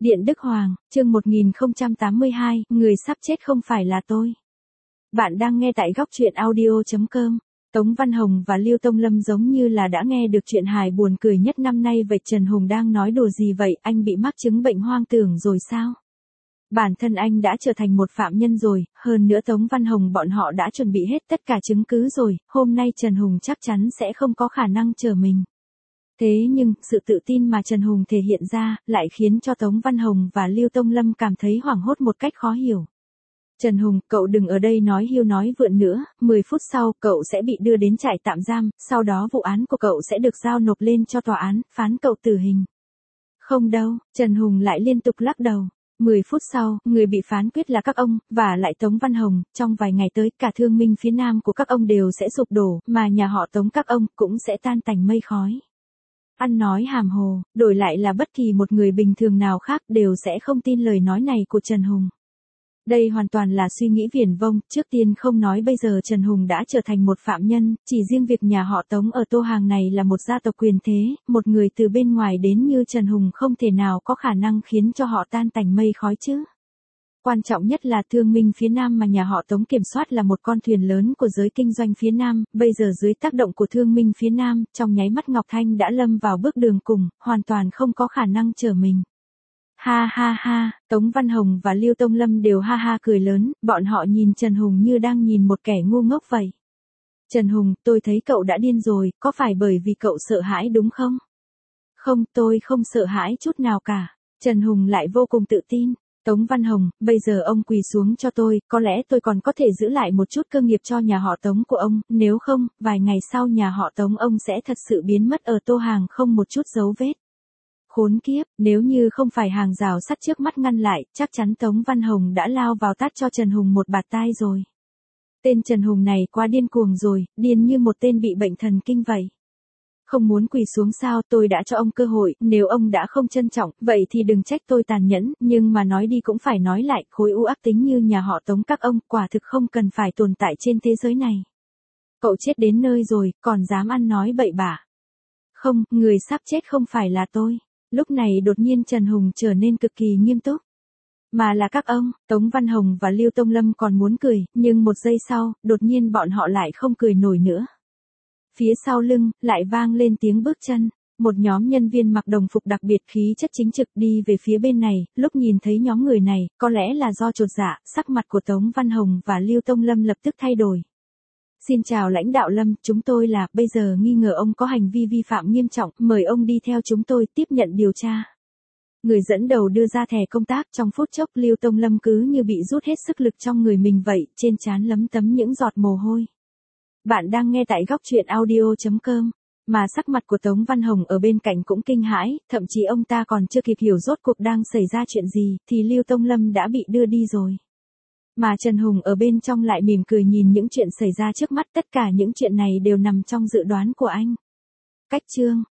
Điện Đức Hoàng, chương 1082, người sắp chết không phải là tôi. Bạn đang nghe tại góc truyện audio.com. Tống Văn Hồng và Lưu Tông Lâm giống như là đã nghe được chuyện hài buồn cười nhất năm nay vậy. Trần Hùng đang nói đùa gì vậy, anh bị mắc chứng bệnh hoang tưởng rồi sao? Bản thân anh đã trở thành một phạm nhân rồi, hơn nữa Tống Văn Hồng bọn họ đã chuẩn bị hết tất cả chứng cứ rồi, hôm nay Trần Hùng chắc chắn sẽ không có khả năng trở mình. Thế nhưng, sự tự tin mà Trần Hùng thể hiện ra, lại khiến cho Tống Văn Hồng và Lưu Tông Lâm cảm thấy hoảng hốt một cách khó hiểu. Trần Hùng, cậu đừng ở đây nói hiu nói vượn nữa, 10 phút sau, cậu sẽ bị đưa đến trại tạm giam, sau đó vụ án của cậu sẽ được giao nộp lên cho tòa án, phán cậu tử hình. Không đâu, Trần Hùng lại liên tục lắc đầu. 10 phút sau, người bị phán quyết là các ông, và lại Tống Văn Hồng, trong vài ngày tới, cả thương minh phía nam của các ông đều sẽ sụp đổ, mà nhà họ Tống các ông cũng sẽ tan tành mây khói. Ăn nói hàm hồ, đổi lại là bất kỳ một người bình thường nào khác đều sẽ không tin lời nói này của Trần Hùng. Đây hoàn toàn là suy nghĩ viển vông, trước tiên không nói bây giờ Trần Hùng đã trở thành một phạm nhân, chỉ riêng việc nhà họ Tống ở Tô Hàng này là một gia tộc quyền thế, một người từ bên ngoài đến như Trần Hùng không thể nào có khả năng khiến cho họ tan tành mây khói chứ. Quan trọng nhất là thương minh phía Nam mà nhà họ Tống kiểm soát là một con thuyền lớn của giới kinh doanh phía Nam, bây giờ dưới tác động của thương minh phía Nam, trong nháy mắt Ngọc Thanh đã lâm vào bước đường cùng, hoàn toàn không có khả năng trở mình. Ha ha ha, Tống Văn Hồng và Lưu Tông Lâm đều ha ha cười lớn, bọn họ nhìn Trần Hùng như đang nhìn một kẻ ngu ngốc vậy. Trần Hùng, tôi thấy cậu đã điên rồi, có phải bởi vì cậu sợ hãi đúng không? Không, tôi không sợ hãi chút nào cả. Trần Hùng lại vô cùng tự tin. Tống Văn Hồng, bây giờ ông quỳ xuống cho tôi, có lẽ tôi còn có thể giữ lại một chút cơ nghiệp cho nhà họ Tống của ông, nếu không, vài ngày sau nhà họ Tống ông sẽ thật sự biến mất ở Tô Hàng không một chút dấu vết. Khốn kiếp, nếu như không phải hàng rào sắt trước mắt ngăn lại, chắc chắn Tống Văn Hồng đã lao vào tát cho Trần Hùng một bạt tai rồi. Tên Trần Hùng này quá điên cuồng rồi, điên như một tên bị bệnh thần kinh vậy. Không muốn quỳ xuống sao, tôi đã cho ông cơ hội, nếu ông đã không trân trọng, vậy thì đừng trách tôi tàn nhẫn, nhưng mà nói đi cũng phải nói lại, khối u ác tính như nhà họ Tống các ông, quả thực không cần phải tồn tại trên thế giới này. Cậu chết đến nơi rồi, còn dám ăn nói bậy bạ. Không, người sắp chết không phải là tôi. Lúc này đột nhiên Trần Hùng trở nên cực kỳ nghiêm túc. Mà là các ông, Tống Văn Hồng và Lưu Tông Lâm còn muốn cười, nhưng một giây sau, đột nhiên bọn họ lại không cười nổi nữa. Phía sau lưng, lại vang lên tiếng bước chân. Một nhóm nhân viên mặc đồng phục đặc biệt khí chất chính trực đi về phía bên này, lúc nhìn thấy nhóm người này, có lẽ là do chột dạ, sắc mặt của Tống Văn Hồng và Lưu Tông Lâm lập tức thay đổi. Xin chào lãnh đạo Lâm, chúng tôi là, bây giờ nghi ngờ ông có hành vi vi phạm nghiêm trọng, mời ông đi theo chúng tôi tiếp nhận điều tra. Người dẫn đầu đưa ra thẻ công tác, trong phút chốc Lưu Tông Lâm cứ như bị rút hết sức lực trong người mình vậy, trên trán lấm tấm những giọt mồ hôi. Bạn đang nghe tại góc truyện audio.com, mà sắc mặt của Tống Văn Hồng ở bên cạnh cũng kinh hãi, thậm chí ông ta còn chưa kịp hiểu rốt cuộc đang xảy ra chuyện gì, thì Lưu Tông Lâm đã bị đưa đi rồi. Mà Trần Hùng ở bên trong lại mỉm cười nhìn những chuyện xảy ra trước mắt, tất cả những chuyện này đều nằm trong dự đoán của anh. Cách chương